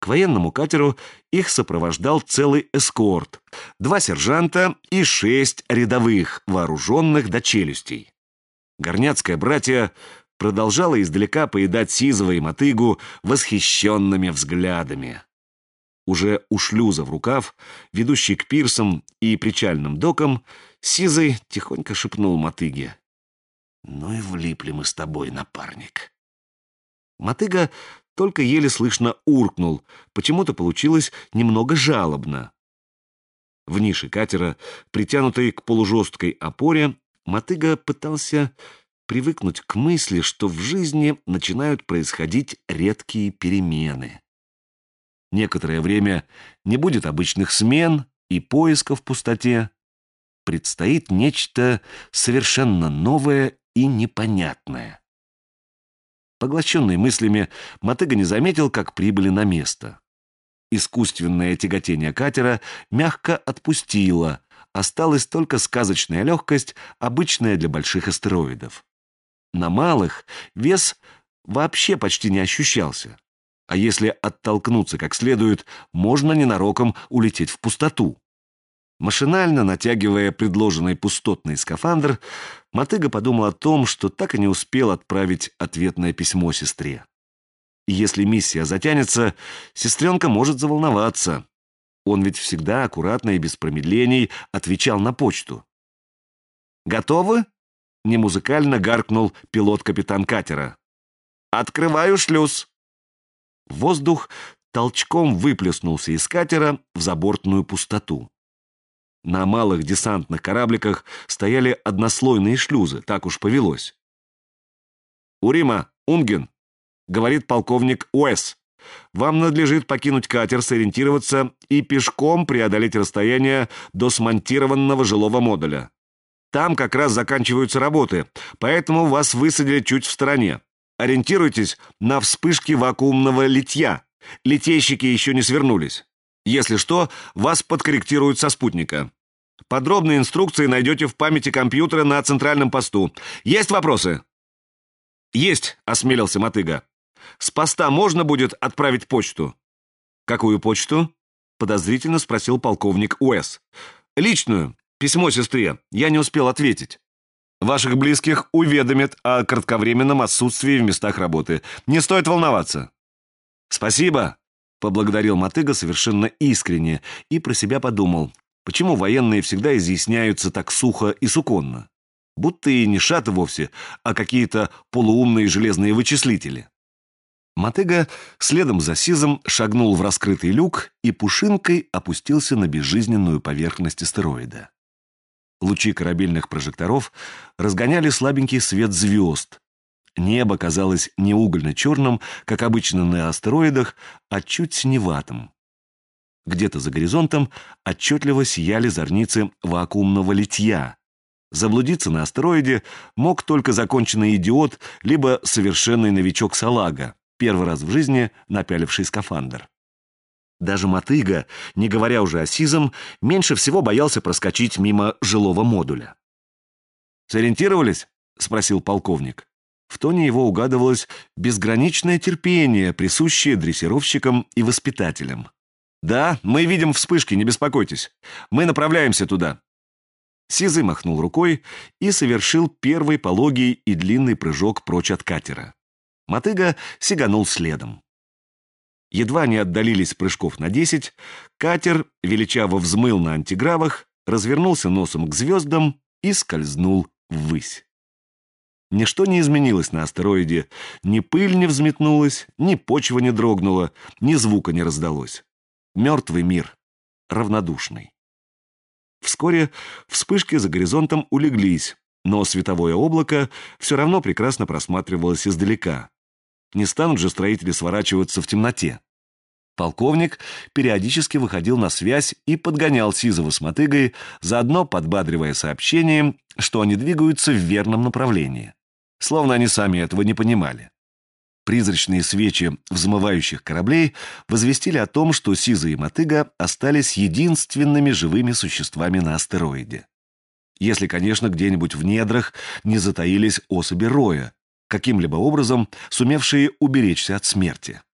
К военному катеру их сопровождал целый эскорт, 2 сержанта и 6 рядовых, вооруженных до челюстей. Горняцкое братья продолжало издалека поедать Сизова и Мотыгу восхищенными взглядами. Уже у шлюза в рукав, ведущий к пирсам и причальным докам, Сизый тихонько шепнул Мотыге: «Ну и влипли мы с тобой, напарник». Мотыга только еле слышно уркнул, почему-то получилось немного жалобно. В нише катера, притянутой к полужесткой опоре, Мотыга пытался привыкнуть к мысли, что в жизни начинают происходить редкие перемены. Некоторое время не будет обычных смен и поиска в пустоте. Предстоит нечто совершенно новое и непонятное. Поглощенный мыслями, Мотыга не заметил, как прибыли на место. Искусственное тяготение катера мягко отпустило, осталась только сказочная легкость, обычная для больших астероидов. На малых вес вообще почти не ощущался. А если оттолкнуться как следует, можно ненароком улететь в пустоту. Машинально натягивая предложенный пустотный скафандр, Мотыга подумал о том, что так и не успел отправить ответное письмо сестре. И если миссия затянется, сестренка может заволноваться. Он ведь всегда аккуратно и без промедлений отвечал на почту. «Готовы?» — немузыкально гаркнул пилот-капитан катера. «Открываю шлюз!» Воздух толчком выплеснулся из катера в забортную пустоту. На малых десантных корабликах стояли однослойные шлюзы, так уж повелось. «Урима, Унген», — говорит полковник Уэс, — «вам надлежит покинуть катер, сориентироваться и пешком преодолеть расстояние до смонтированного жилого модуля. Там как раз заканчиваются работы, поэтому вас высадили чуть в стороне. Ориентируйтесь на вспышки вакуумного литья. Литейщики еще не свернулись. Если что, вас подкорректируют со спутника. Подробные инструкции найдете в памяти компьютера на центральном посту. Есть вопросы?» «Есть», — осмелился Мотыга. «С поста можно будет отправить почту?» «Какую почту?» — подозрительно спросил полковник Уэс. «Личную. Письмо сестре. Я не успел ответить. Ваших близких уведомят о кратковременном отсутствии в местах работы. Не стоит волноваться». «Спасибо», — поблагодарил Мотыга совершенно искренне и про себя подумал, почему военные всегда изъясняются так сухо и суконно. Будто и не шаты вовсе, а какие-то полуумные железные вычислители. Мотыга следом за Сизом шагнул в раскрытый люк и пушинкой опустился на безжизненную поверхность астероида. Лучи корабельных прожекторов разгоняли слабенький свет звезд. Небо казалось не угольно-черным, как обычно на астероидах, а чуть синеватым. Где-то за горизонтом отчетливо сияли зорницы вакуумного литья. Заблудиться на астероиде мог только законченный идиот, либо совершенный новичок салага, первый раз в жизни напяливший скафандр. Даже Мотыга, не говоря уже о Сизом, меньше всего боялся проскочить мимо жилого модуля. «Сориентировались?» — спросил полковник. В тоне его угадывалось безграничное терпение, присущее дрессировщикам и воспитателям. «Да, мы видим вспышки, не беспокойтесь. Мы направляемся туда». Сизый махнул рукой и совершил первый пологий и длинный прыжок прочь от катера. Мотыга сиганул следом. Едва не отдалились прыжков на 10, катер величаво взмыл на антигравах, развернулся носом к звездам и скользнул ввысь. Ничто не изменилось на астероиде, ни пыль не взметнулась, ни почва не дрогнула, ни звука не раздалось. Мертвый мир, равнодушный. Вскоре вспышки за горизонтом улеглись, но световое облако все равно прекрасно просматривалось издалека. Не станут же строители сворачиваться в темноте. Полковник периодически выходил на связь и подгонял Сизова с Мотыгой, заодно подбадривая сообщением, что они двигаются в верном направлении. Словно они сами этого не понимали. Призрачные свечи взмывающих кораблей возвестили о том, что Сизый и Мотыга остались единственными живыми существами на астероиде. Если, конечно, где-нибудь в недрах не затаились особи Роя, каким-либо образом сумевшие уберечься от смерти.